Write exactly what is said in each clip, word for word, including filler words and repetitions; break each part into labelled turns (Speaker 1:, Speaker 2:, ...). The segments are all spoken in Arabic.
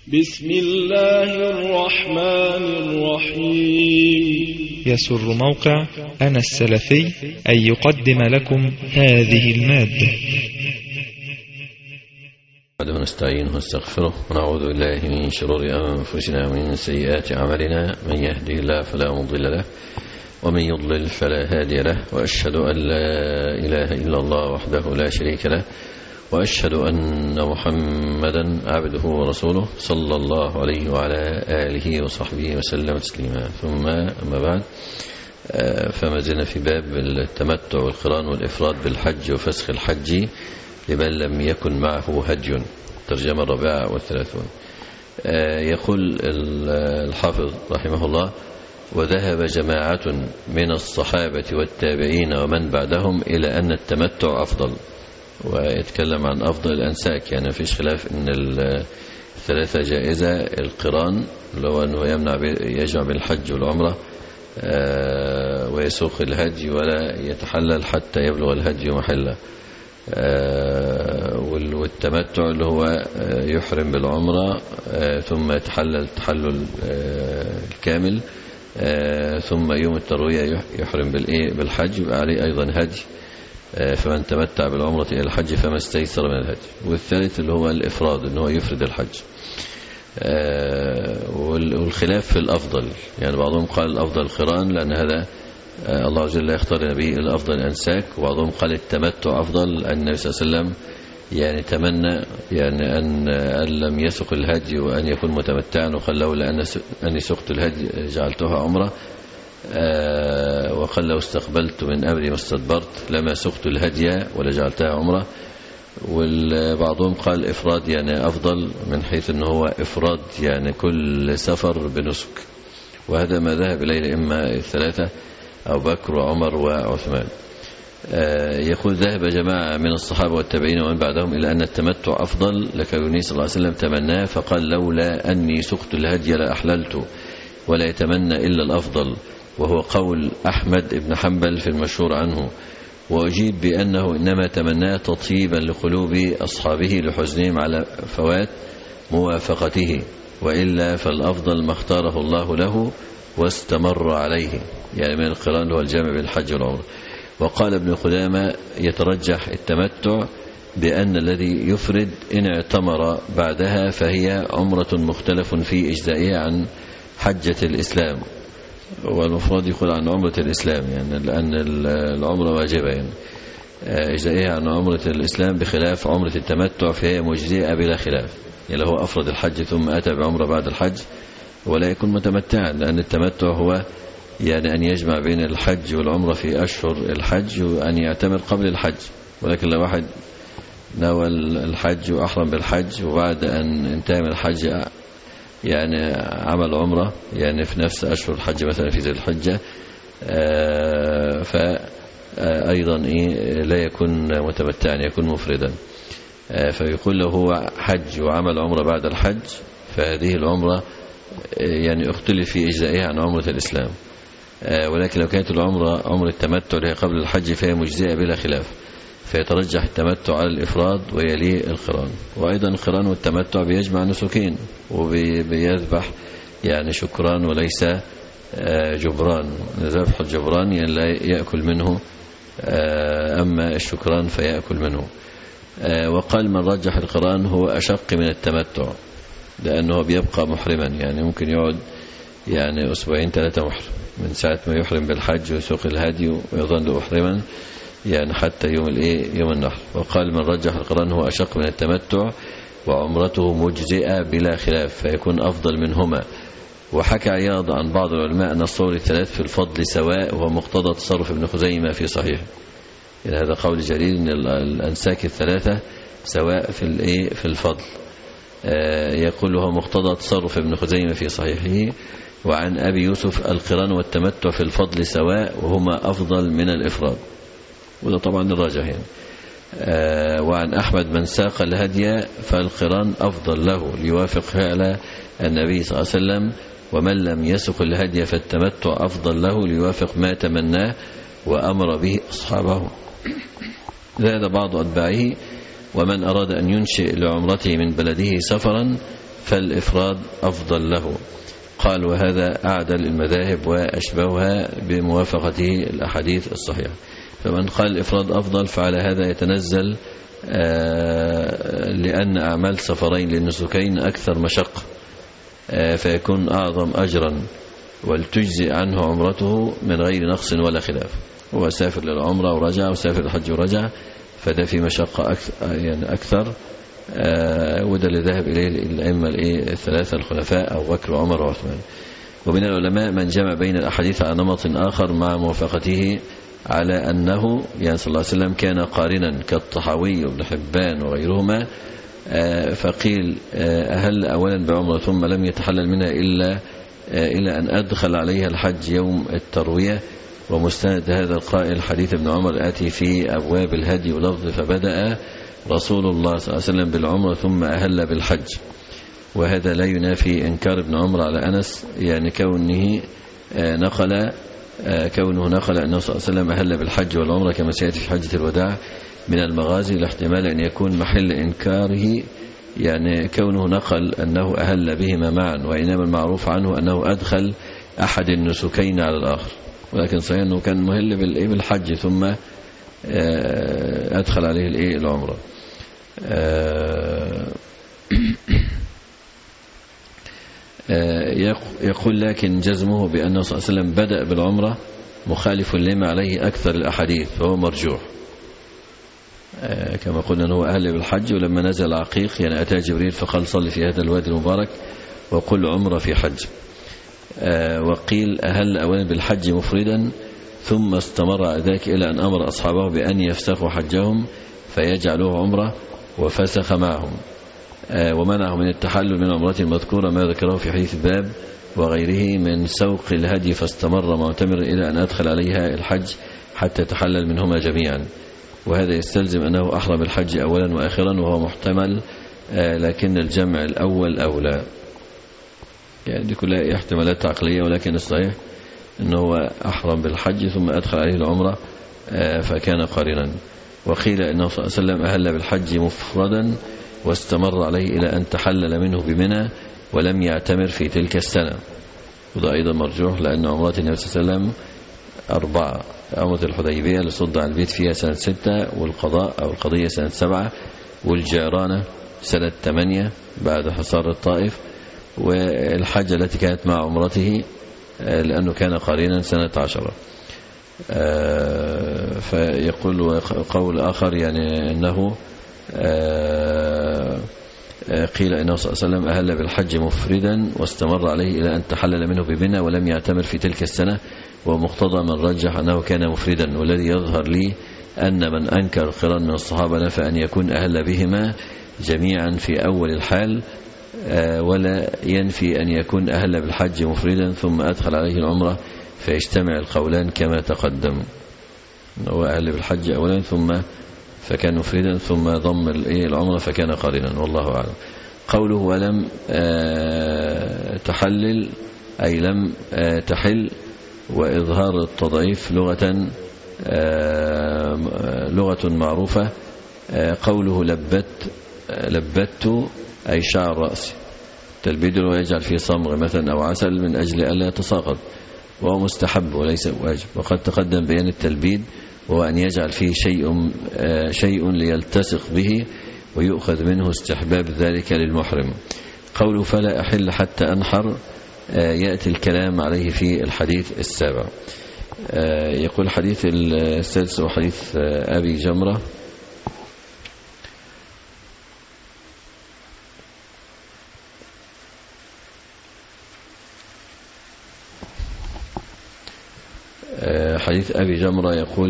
Speaker 1: بسم الله الرحمن الرحيم.
Speaker 2: يسر موقع أنا السلفي أن يقدم لكم هذه المادة.
Speaker 3: ونستعينه ونستغفره ونعوذ بالله من شرور أنفسنا ومن سيئات أعمالنا، من يهده الله فلا مضل له ومن يضلل فلا هادي له، وأشهد أن لا إله إلا الله وحده لا شريك له، وأشهد أن محمدا عبده ورسوله صلى الله عليه وعلى آله وصحبه وسلم تسليما. ثم أما بعد، فما زلنا في باب التمتع والقران والإفراد بالحج وفسخ الحج لمن لم يكن معه هدي، ترجمة الرابعة والثلاثون. يقول الحافظ رحمه الله: وذهب جماعة من الصحابة والتابعين ومن بعدهم إلى أن التمتع أفضل. ويتكلم عن أفضل الأنساك، يعني مفيش خلاف أن الثلاثة جائزة. القران اللي هو أنه يمنع يجمع بين الحج والعمرة ويسوق الهدي ولا يتحلل حتى يبلغ الهدي محله. والتمتع اللي هو يحرم بالعمرة ثم يتحلل التحلل الكامل، ثم يوم التروية يحرم بالحج، يبقى عليه أيضا هدي. فمن تمتع بالعمرة إلى الحج فما استيسر من الهدي. والثالث اللي هو الإفراد، إنه هو يفرد الحج. والخلاف في الأفضل، يعني بعضهم قال الأفضل القران لأن هذا الله عز وجل يختار به الأفضل الأنساك، وبعضهم قال التمتع أفضل. النبي صلى الله عليه وسلم يعني تمنى يعني أن, أن لم يسق الهدي وأن يكون متمتعا، وقال لولا أني سقت الهدي جعلتها عمرة، آه وقال لو استقبلت من أمري ما استدبرت لما سقت الهدي ولا جعلتها عمرة. وبعضهم قال إفراد يعني أفضل، من حيث أنه هو إفراد يعني كل سفر بنسك، وهذا ما ذهب إليه الأئمة الثلاثة أبو بكر وعمر وعثمان. آه يقول: ذهب جماعة من الصحابة والتابعين ومن بعدهم إلى أن التمتع أفضل، لكن صلى الله عليه وسلم تمناه فقال لولا أني سقت الهدي لأحللت، ولا يتمنى إلا الأفضل، وهو قول أحمد بن حنبل في المشهور عنه. وأجيب بأنه إنما تمناه تطيبا لقلوب أصحابه لحزنهم على فوات موافقته، وإلا فالأفضل ما اختاره الله له واستمر عليه، يعني من القران هو الجامع بين الحج والعمرة. وقال ابن قدامة: يترجح التمتع بأن الذي يفرد إن اعتمر بعدها فهي عمرة مختلف في إجزائها عن حجة الإسلام. والمفروض يقول عن عمرة الإسلام، يعني لأن العمرة واجبة، يعني إجزائها عن عمرة الإسلام، بخلاف عمرة التمتع فهي مجزئة بلا خلاف. يعني لو أفرد الحج ثم أتى بعمرة بعد الحج ولا يكون متمتعا، لأن التمتع هو يعني أن يجمع بين الحج والعمرة في أشهر الحج، وأن يعتمر قبل الحج. ولكن لو واحد نوى الحج وأحرم بالحج وبعد أن انتهى من الحج يعني عمل عمرة يعني في نفس أشهر الحج، مثلا في ذي الحجة، فأيضا إيه لا يكون متمتعا، يكون مفردا. فيقول له هو حج وعمل عمرة بعد الحج، فهذه العمرة يعني اختلف في إجزائها عن عمرة الإسلام. ولكن لو كانت العمرة عمرة التمتع لها قبل الحج فهي مجزئة بلا خلاف، فيترجح التمتع على الإفراد ويليه القران. وأيضا القران والتمتع بيجمع نسكين، وبيذبح يعني شكران وليس جبران. ذبح الجبران يعني لا يأكل منه، أما الشكران فيأكل منه. وقال من رجح القران هو أشق من التمتع، لأنه بيبقى محرما، يعني ممكن يقعد يعني أسبوعين ثلاثة محرم، من ساعة ما يحرم بالحج ويسوق الهدي ويظل محرما يعني حتى يوم الايه يوم النحر. وقال من رجح القران هو أشق من التمتع وعمرته مجزئة بلا خلاف، فيكون أفضل منهما. وحكى عياض عن بعض العلماء أن الصور الثلاث في الفضل سواء، وهو مقتضى تصرف ابن خزيمة في صحيح. يعني هذا قول جليل أن الأنساك الثلاثة سواء في الايه في الفضل. آه يقول هو مقتضى تصرف ابن خزيمة في صحيحه. وعن أبي يوسف: القران والتمتع في الفضل سواء، وهما أفضل من الإفراد. وده طبعا الراجح يعني. آه وعن أحمد: من ساق الهدي فالقران أفضل له ليوافق فعل النبي صلى الله عليه وسلم، ومن لم يسق الهدي فالتمتع أفضل له ليوافق ما تمناه وأمر به أصحابه. زاد بعض أتباعه: ومن أراد أن ينشئ لعمرته من بلده سفرا فالإفراد أفضل له. قال وهذا أعدل المذاهب وأشبهها بموافقته الأحاديث الصحيحة. فمن قال الإفراد أفضل فعلى هذا يتنزل لأن أعمال سفرين للنسكين أكثر مشقة فيكون أعظم أجرا ولتجزئ عنه عمرته من غير نقص ولا خلاف. هو سافر للعمرة ورجع وسافر للحج ورجع فده في مشقة أكثر, يعني أكثر وده اللي ذهب إليه الأئمة الثلاثة الخلفاء أبو بكر وعمر وعثمان. ومن العلماء من جمع بين الأحاديث على نمط آخر مع موافقته على أنه يعني صلى الله عليه وسلم كان قارنا كالطحاوي وابن حبان وغيرهما. فقيل أهل أولا بعمرة ثم لم يتحلل منها إلا إلى أن أدخل عليها الحج يوم التروية. ومستند هذا القائل حديث ابن عمر آتي في أبواب الهدي ولفظ فبدأ رسول الله صلى الله عليه وسلم بالعمرة ثم أهل بالحج. وهذا لا ينافي إنكار ابن عمر على أنس يعني كونه نقل كونه نقل أنه صلى الله عليه وسلم أهل بالحج والعمرة كما سيأتي في حجة الوداع من المغازي لاحتمال أن يكون محل إنكاره يعني كونه نقل أنه أهل بهما معا، وإنما المعروف عنه أنه أدخل أحد النسكين على الآخر. ولكن صحيح أنه كان مهل بالحج ثم أدخل عليه العمرة. يقول لكن جزمه بأنه صلى الله عليه وسلم بدأ بالعمرة مخالف لما عليه أكثر الأحاديث فهو مرجوح. كما قلنا أنه أهل بالحج ولما نزل عقيق يعني أتى جبريل فقال صلي في هذا الوادي المبارك وقل عمرة في حج. وقيل أهل أولا بالحج مفردا ثم استمر ذلك إلى أن أمر أصحابه بأن يفسخوا حجهم فيجعلوه عمرة وفسخ معهم ومنعهم من التحلل من عمرته المذكورة ما ذكره في حديث الباب وغيره من سوق الهدي فاستمر معتمر إلى أن أدخل عليها الحج حتى تحلل منهما جميعا. وهذا يستلزم أنه أحرم الحج أولا وآخرا وهو محتمل لكن الجمع الأول أولى. يعني دي كلها احتمالات عقلية ولكن الصحيح أنه أحرم بالحج ثم أدخل عليه العمرة فكان قارنا. وقيل أنه صلى الله عليه وسلم أهل بالحج مفردا واستمر عليه إلى أن تحلل منه بمنى ولم يعتمر في تلك السنة. وده أيضا مرجوح لأن عمرات النبي صلى الله عليه وسلم أربعة. عمرة الحديبية اللي صد عن البيت فيها سنة ستة والقضاء أو القضية سنة سبعة والجعرانة سنة ثمانية بعد حصار الطائف والحجة التي كانت مع عمرته لأنه كان قارنا سنة عشرة. فيقول قول آخر يعني أنه قيل إنه صلى الله عليه وسلم أهل بالحج مفردا واستمر عليه إلى أن تحلل منه بمنى ولم يعتمر في تلك السنة. ومقتضى من رجح أنه كان مفردا. والذي يظهر لي أن من أنكر القران من الصحابة نفى أن يكون أهل بهما جميعا في أول الحال ولا ينفي أن يكون أهل بالحج مفردا ثم أدخل عليه العمرة فيجتمع القولان كما تقدم. هو أهل بالحج أولا ثم فكان مفردا ثم ضم العمرة فكان قارنا والله أعلم. قوله ولم تحلل أي لم تحل وإظهار التضعيف لغة لغة معروفة. قوله لبت لبت أي شعر رأسي تلبيد ويجعل فيه صمغ مثلا أو عسل من أجل ألا يتساقط وهو مستحب وليس واجب. وقد تقدم بيان التلبيد وهو أن يجعل فيه شيء شيء ليلتصق به ويؤخذ منه استحباب ذلك للمحرم. قوله فلا أحل حتى أنحر يأتي الكلام عليه في الحديث السابع. يقول الحديث السادس وحديث أبي جمرة حديث أبي جمرة يقول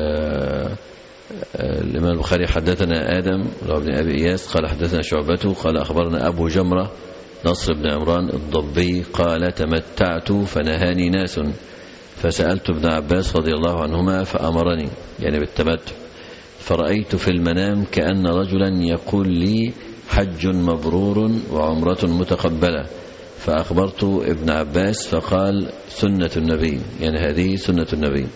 Speaker 3: الإمام البخاري حدثنا آدم بن أبي إياس قال حدثنا شعبته قال أخبرنا أبو جمرة نصر بن عمران الضبي قال تمتعت فنهاني ناس فسألت ابن عباس رضي الله عنهما فأمرني يعني بالتمتع فرأيت في المنام كأن رجلا يقول لي حج مبرور وعمرة متقبلة فأخبرت ابن عباس فقال سنة النبي يعني هذه سنة النبي.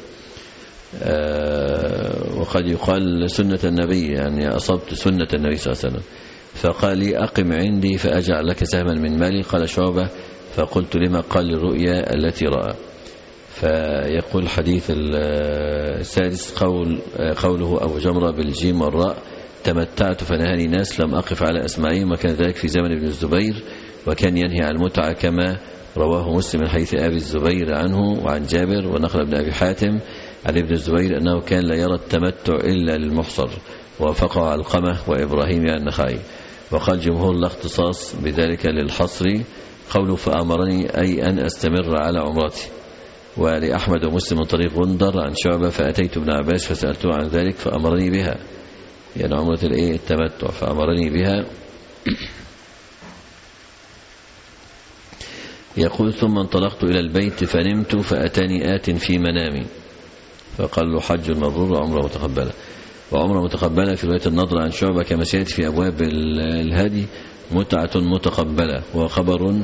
Speaker 3: آه وقد يقال سنة النبي يعني أصبت سنة النبي صلى الله عليه وسلم. فقال لي أقم عندي فأجعل لك سهما من مالي. قال شعبة فقلت لما؟ قال الرؤيا التي رأى. فيقول الحديث السادس قول قوله أبو جمرة بالجيم والراء تمتعت فنهاني ناس لم أقف على أسماعهم، وكان ذلك في زمن ابن الزبير، وكان ينهي عن المتعة كما رواه مسلم من حيث أبي الزبير عنه وعن جابر، ونقل ابن أبي حاتم عن ابن الزبير أنه كان لا يرى التمتع إلا للمحصر، ووافقه علقمة وإبراهيم يعني النخعي. وقال جمهور لا اختصاص بذلك للحصر. قوله فأمرني أي أن أستمر على عمرتي. ولأحمد ومسلم من طريق غندر عن شعبة فأتيت ابن عباس فسألته عن ذلك فأمرني بها، يعني عمرة الايه التمتع، فأمرني بها. يقول ثم انطلقت إلى البيت فنمت فأتاني آت في منامي فقال له حج مبرور وعمرة متقبلة. وعمرة متقبلة في رواية النضر عن شعبة كما سيأتي في أبواب الهدي متعة متقبلة، وخبر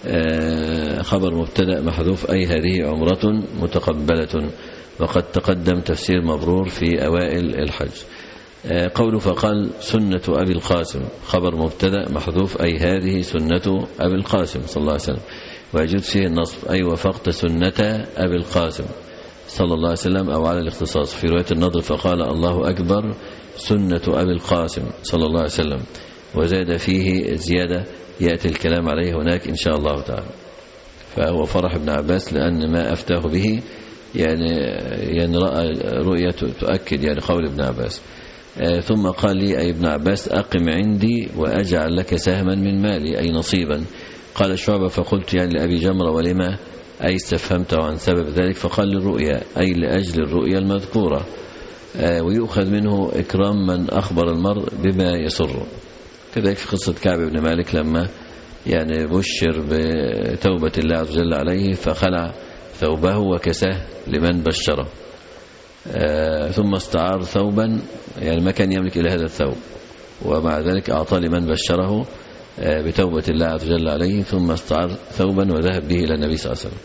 Speaker 3: خبر مبتدأ محذوف أي هذه عمرة متقبلة، وقد تقدم تفسير مبرور في أوائل الحج. قوله فقال سنة أبي القاسم خبر مبتدأ محذوف أي هذه سنة أبي القاسم صلى الله عليه وسلم، ويجوز فيه النصب أي وفقت سنة أبي القاسم صلى الله عليه وسلم أو على الاختصاص. في رواية النضر فقال الله أكبر سنة أبي القاسم صلى الله عليه وسلم، وزاد فيه زيادة يأتي الكلام عليه هناك إن شاء الله تعالى. فهو فرح ابن عباس لأن ما أفتاه به يعني يعني رأى رؤية تؤكد يعني قول ابن عباس. آه ثم قال لي أي ابن عباس أقم عندي وأجعل لك سهما من مالي أي نصيبا. قال شعبة فقلت يعني لأبي جمرة ولما أي استفهمته عن سبب ذلك؟ فقال للرؤيا أي لأجل الرؤيا المذكورة. آه ويؤخذ منه إكرام من أخبر المرء بما يسره. كذلك في قصة كعب بن مالك لما يعني بشر بتوبة الله عز وجل عليه فخلع ثوبه وكساه لمن بشره، آه ثم استعار ثوبا يعني ما كان يملك إلى هذا الثوب، ومع ذلك أعطى لمن بشره آه بتوبة الله عز وجل عليه، ثم استعار ثوبا وذهب به إلى النبي صلى الله عليه وسلم.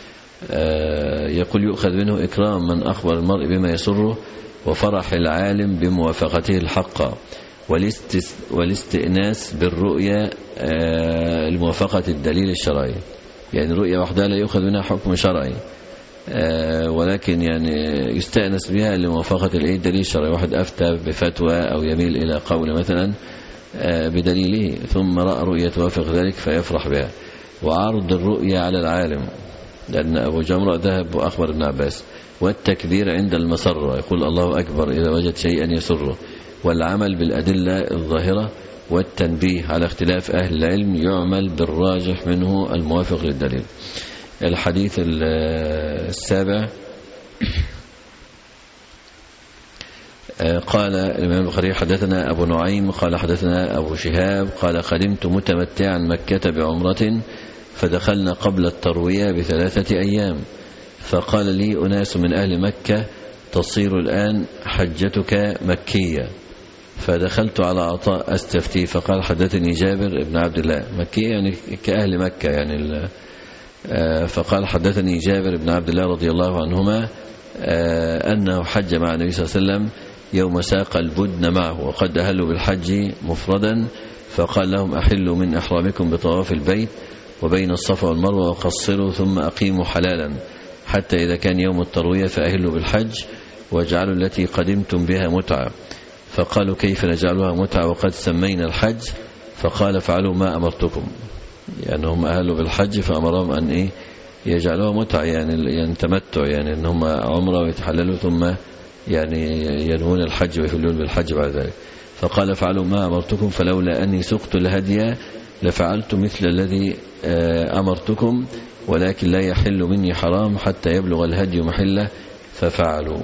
Speaker 3: آه يقول يؤخذ منه إكرام من أخبر المرء بما يسره، وفرح العالم بموافقته الحق، والاستئناس بالرؤيا آه لموافقة الدليل الشرعي. يعني رؤيا وحدها لا يؤخذ منها حكم شرعي، آه ولكن يعني يستأنس بها لموافقة الدليل الشرعي. واحد أفتى بفتوى أو يميل إلى قول مثلا آه بدليله ثم رأى رؤية توافق ذلك فيفرح بها. وعرض الرؤيا على العالم لأن أبو جمرة ذهب وأخبر ابن عباس. والتكبير عند المسرة يقول الله أكبر إذا وجد شيئا يسره. والعمل بالأدلة الظاهرة والتنبيه على اختلاف أهل العلم يعمل بالراجح منه الموافق للدليل. الحديث السابع قال الإمام البخاري حدثنا أبو نعيم قال حدثنا أبو شهاب قال قدمت متمتعا مكة بعمرة فدخلنا قبل التروية بثلاثة أيام، فقال لي أناس من أهل مكة تصير الآن حجتك مكية، فدخلت على عطاء أستفتي فقال حدثني جابر بن عبد الله مكية يعني كأهل مكة يعني فقال حدثني جابر بن عبد الله رضي الله عنهما أنه حج مع النبي صلى الله عليه وسلم يوم ساق البدن معه وقد أهلوا بالحج مفردا، فقال لهم أحلوا من إحرامكم بطواف البيت وبين الصفا والمروة وقصروا ثم أقيموا حلالا حتى إذا كان يوم التروية فأهلوا بالحج واجعلوا التي قدمتم بها متعة. فقالوا كيف نجعلها متعة وقد سمينا الحج؟ فقال فعلوا ما أمرتكم، يعني هم أهلوا بالحج فأمرهم أن إيه يجعلوها متعة يعني, يعني تمتع يعني أن هم عمره ويتحللوا ثم يعني ينهون الحج ويحلون بالحج بعد ذلك. فقال فعلوا ما أمرتكم فلولا أني سقت الهدي لفعلت مثل الذي أمرتكم ولكن لا يحل مني حرام حتى يبلغ الهدي محله ففعلوا.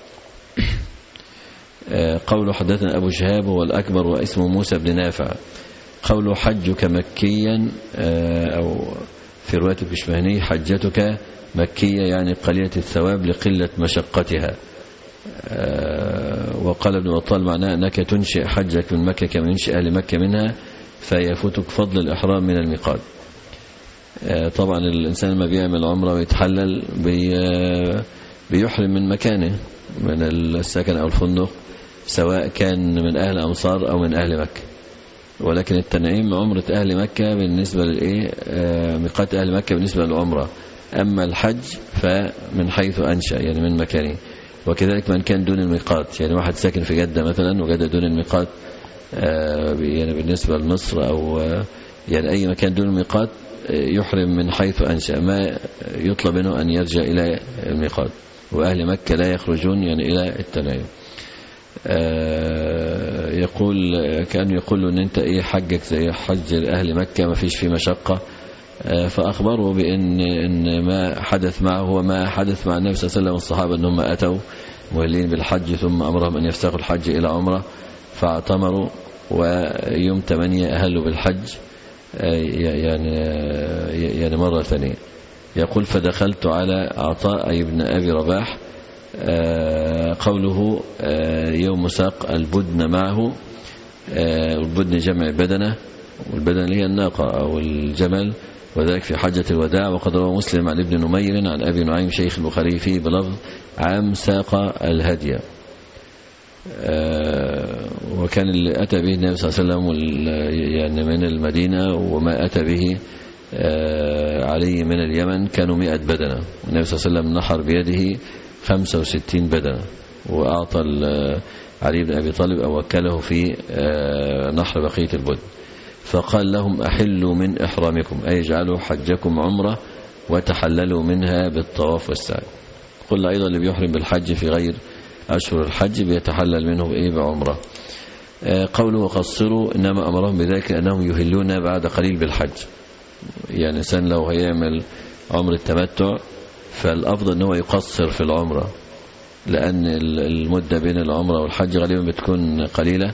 Speaker 3: قوله حدثنا أبو شهاب هو الأكبر واسمه موسى بن نافع. قوله حجك مكيا أو في رواية الكشمهني حجتك مكية يعني قليلة الثواب لقلة مشقتها. وقال ابن بطال معناه أنك تنشئ حجك من مكة كما ينشئ أهل مكة منها فيفوتك فضل الإحرام من الميقات. طبعا الإنسان لما بيعمل عمره ويتحلل بي بيحرم من مكانه من السكن أو الفندق سواء كان من أهل أمصار أو من أهل مكة، ولكن التنعيم عمرة أهل مكة بالنسبة للإيه ميقات أهل مكة بالنسبة للعمرة. أما الحج فمن حيث أنشأ يعني من مكانه. وكذلك من كان دون الميقات، يعني واحد ساكن في جدة مثلا وجدة دون الميقات يعني بالنسبة لمصر أو يعني أي مكان دون الميقات يحرم من حيث أنشأ، ما يطلب منه أن يرجع إلى الميقات. وأهل مكة لا يخرجون يعني إلى التنعيم. يقول كأنه يقول له أن أنت إيه حجك زي حج أهل مكة ما فيش فيه مشقة، فأخبره بأن إن ما حدث معه هو ما حدث مع النبي صلى الله عليه وسلم والصحابة، أنهم أتوا مهلين بالحج ثم أمرهم أن يفتقوا الحج إلى عمرة فاعتمروا، ويوم ثمانية أهلوا بالحج يعني يعني مرة ثانية. يقول فدخلت على عطاء ابن أبي رباح، قوله يوم ساق البدن معه، البدن جمع بدنة، والبدنة هي الناقة أو الجمل، وذلك في حجة الوداع. وقد روى مسلم عن ابن نمير عن أبي نعيم شيخ البخاري فيه بلفظ عام ساق الهدي. وكان اللي أتى به النبي صلى الله عليه وسلم يعني من المدينة وما أتى به علي من اليمن كانوا مئة بدنة، والنبي صلى الله عليه وسلم نحر بيده خمسة وستين بدنة، وأعطى علي بن أبي طالب أو وكله في نحر بقية البدن. فقال لهم أحلوا من إحرامكم، أي اجعلوا حجكم عمرة وتحللوا منها بالطواف والسعي. قل أيضا اللي بيحرم بالحج في غير أشهر الحج بيتحلل منه بإيه بعمرة. قوله وقصروا إنما أمرهم بذلك أنهم يهلون بعد قليل بالحج. يعني إنسان لو هيعمل عمر التمتع فالأفضل أنه يقصر في العمرة، لأن المدة بين العمرة والحج غالبا بتكون قليلة،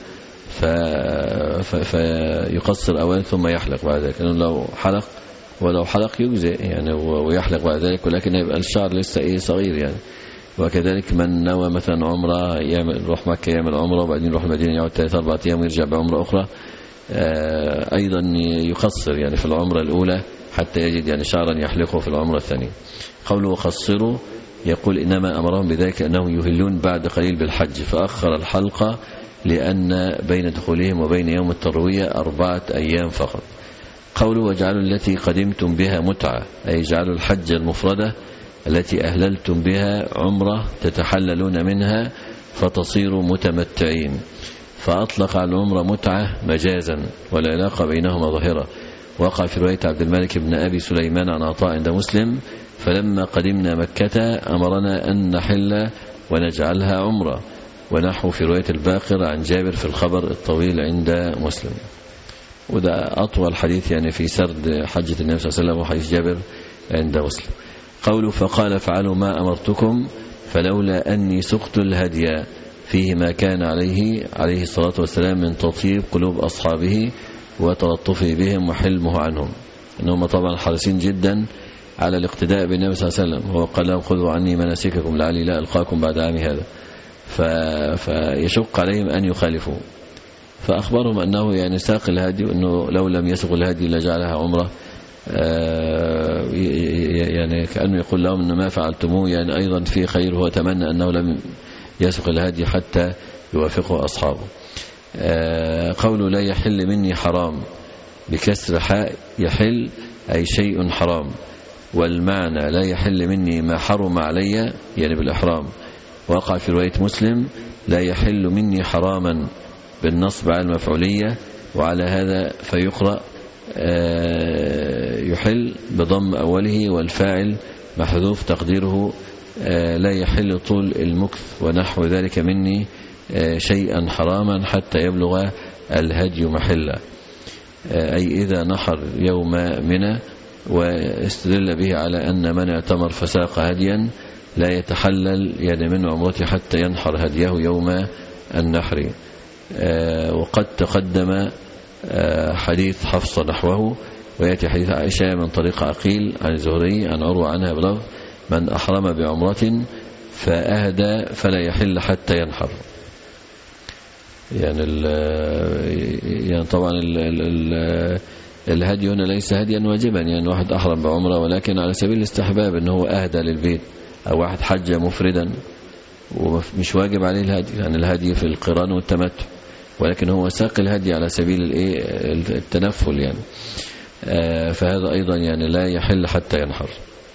Speaker 3: فيقصر أولا ثم يحلق بعد ذلك. لأنه لو حلق ولو حلق يجزئ يعني ويحلق بعد ذلك، ولكن يبقى الشعر لسه إيه صغير يعني. وكذلك من نوى مثلا عمرة يعمل يروح مكة يعمل عمرة وبعدين يروح المدينة يقعد ثلاثة أربعة أيام ويرجع بعمرة أخرى، أيضا يقصر يعني في العمرة الأولى حتى يجد يعني شعرا يحلقه في العمرة الثانية. قوله وقصروا يقول إنما أمرهم بذلك أنهم يهلون بعد قليل بالحج، فأخر الحلقة لأن بين دخولهم وبين يوم التروية أربعة أيام فقط. قوله وجعلوا التي قدمتم بها متعة، أي جعلوا الحج المفردة التي أهللتم بها عمرة تتحللون منها فتصيروا متمتعين. فأطلق على العمرة متعة مجازا والعلاقة بينهما ظاهرة. وقع في رواية عبد الملك بن أبي سليمان عن عطاء عند مسلم فلما قدمنا مكة أمرنا أن نحل ونجعلها عمرة، ونحو في رواية الباقر عن جابر في الخبر الطويل عند مسلم. وده أطول حديث يعني في سرد حجة النبي صلى الله عليه وسلم وحديث جابر عند مسلم. قوله فقال فعلوا ما أمرتكم فلولا أني سقت الهدي، فيه ما كان عليه عليه الصلاة والسلام من تطيب قلوب أصحابه وتلطفه بهم وحلمه عنهم، إنهم طبعا حريصين جدا على الاقتداء بالنبي صلى الله عليه وسلم. هو قال لهم خذوا عني مناسككم لعلي لا ألقاكم بعد عامي هذا، فيشق عليهم أن يخالفوا. فأخبرهم أنه يعني ساق الهدي، وأنه لو لم يسق الهدي لجعلها عمرة، يعني كأنه يقول لهم أن ما فعلتموه يعني أيضا في خير. هو تمنى أنه لم يسق الهدي حتى يوافقه أصحابه. قوله لا يحل مني حرام بكسر حاء، يحل أي شيء حرام، والمعنى لا يحل مني ما حرم علي يعني بالإحرام. وقع في رواية مسلم لا يحل مني حراما بالنصب على المفعولية، وعلى هذا فيقرأ يحل بضم أوله والفاعل محذوف تقديره لا يحل طول المكث ونحو ذلك مني شيئا حراما حتى يبلغ الهدي محله، أي إذا نحر يوم منى. واستدل به على أن من اعتمر فساق هديا لا يتحلل يعني من عمرته حتى ينحر هديه يوم النحر. وقد تقدم حديث حفصة نحوه، ويأتي حديث عائشة من طريق عقيل عن الزهري عن عروة عنها بلفظ من أحرم بعمرة فأهدى فلا يحل حتى ينحر. يعني ال يعني طبعا ال ال الهدي هنا ليس هديا واجبا، يعني واحد أحرم بعمرة ولكن على سبيل الاستحباب أنه هو أهدى للبيت، أو واحد حج مفردا ومش واجب عليه الهدي، يعني الهدي في القران والتمتع. ولكن هو ساق الهدي على سبيل التنفل يعني، فهذا أيضا يعني لا يحل حتى ينحر.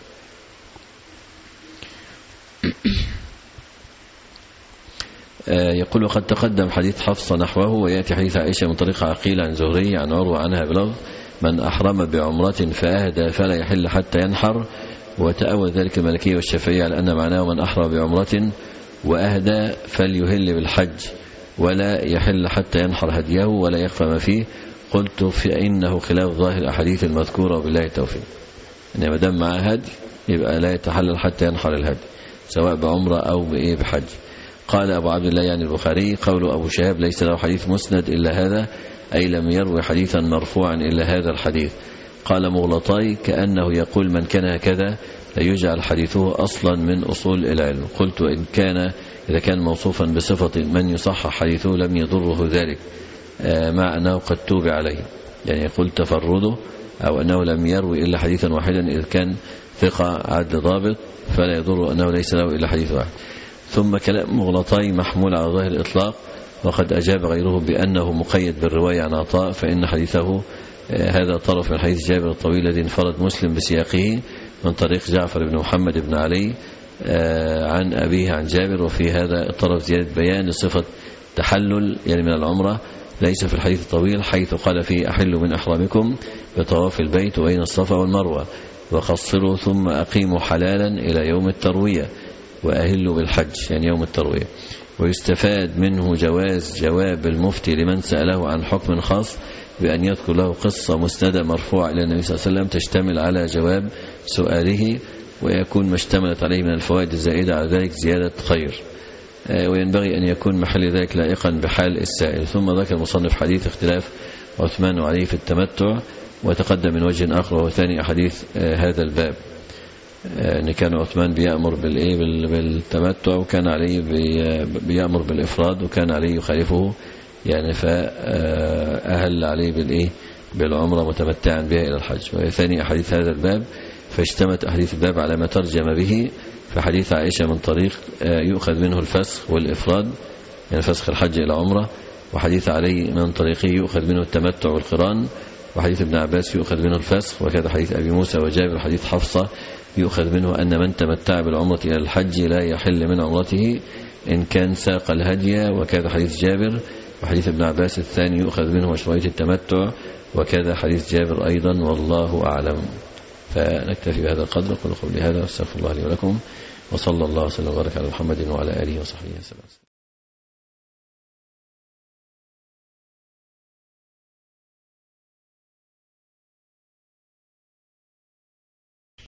Speaker 3: يقول وقد تقدم حديث حفصة نحوه، ويأتي حديث عائشة من طريق عقيل عن زهري عن عروة عنها بلفظ من أحرم بعمرة فأهدى فلا يحل حتى ينحر. وتأول ذلك المالكية والشافعية على أن معناه من أحرم بعمرة وأهدى فليهل بالحج ولا يحل حتى ينحر هديه ولا يخفى ما فيه. قلت فإنه خلاف ظاهر الأحاديث المذكورة وبالله التوفيق، إن ما دام معه هدي يبقى لا يتحلل حتى ينحر الهدي سواء بعمرة أو بإيه بحج. قال أبو عبد الله يعني البخاري قول أبو شهاب ليس له حديث مسند إلا هذا، أي لم يروي حديثا مرفوعا إلا هذا الحديث. قال مغلطاي كأنه يقول من كان هكذا لا يجعل حديثه أصلا من أصول العلم. قلت إن كان إذا كان موصوفا بصفة من يصحح حديثه لم يضره ذلك، مع أنه قد توب عليه، يعني يقول تفرده أو أنه لم يروي إلا حديثا واحدا إذا كان ثقة عدل ضابط فلا يضر أنه ليس له إلا حديث واحد. ثم كلام مغلطاي محمول على ظاهر الإطلاق، وقد أجاب غيره بأنه مقيد بالرواية عن عطاء، فإن حديثه هذا طرف من حديث جابر الطويل الذي انفرد مسلم بسياقه من طريق جعفر بن محمد بن علي عن أبيه عن جابر، وفي هذا الطرف زيادة بيان صفة تحلل يعني من العمرة ليس في الحديث الطويل، حيث قال فيه أحلوا من أحرامكم بطواف البيت وبين الصفا والمروة وقصروا ثم أقيموا حلالا إلى يوم التروية وأهلوا بالحج يعني يوم التروية. ويستفاد منه جواز جواب المفتي لمن سأله عن حكم خاص بأن يذكر له قصة مسندة مرفوعة إلى النبي صلى الله عليه وسلم تشتمل على جواب سؤاله، ويكون ما اشتملت عليه من الفوائد الزائدة على ذلك زيادة خير، وينبغي أن يكون محل ذلك لائقا بحال السائل. ثم ذكر المصنف حديث اختلاف عثمان وعلي في التمتع، وتقدم من وجه آخر وهو ثاني أحاديث هذا الباب، أن كان عثمان بيأمر بالتمتع وكان علي بيأمر بالإفراد وكان علي يخالفه يعني فأهل عليه بالإيه بالعمرة متمتعا بها إلى الحج. وثاني أحاديث هذا الباب فاجتمت أحاديث الباب على ما ترجم به، فحديث عائشة من طريق يؤخذ منه الفسخ والإفراد يعني فسخ الحج إلى عمرة، وحديث علي من طريقه يؤخذ منه التمتع والقران، وحديث ابن عباس يؤخذ منه الفسخ، وكذا حديث أبي موسى وجابر حديث حفصة يؤخذ منه أن من تمتع بالعمرة إلى الحج لا يحل من عمرته إن كان ساق الهدي، وكذا حديث جابر، وحديث ابن عباس الثاني يؤخذ منه مشروعية التمتع، وكذا حديث جابر أيضا والله أعلم. فنكتفي بهذا القدر. قل قولي هذا واستغفر الله لي ولكم، وصلى الله وسلم وبارك على محمد وعلى آله وصحبه وسلم.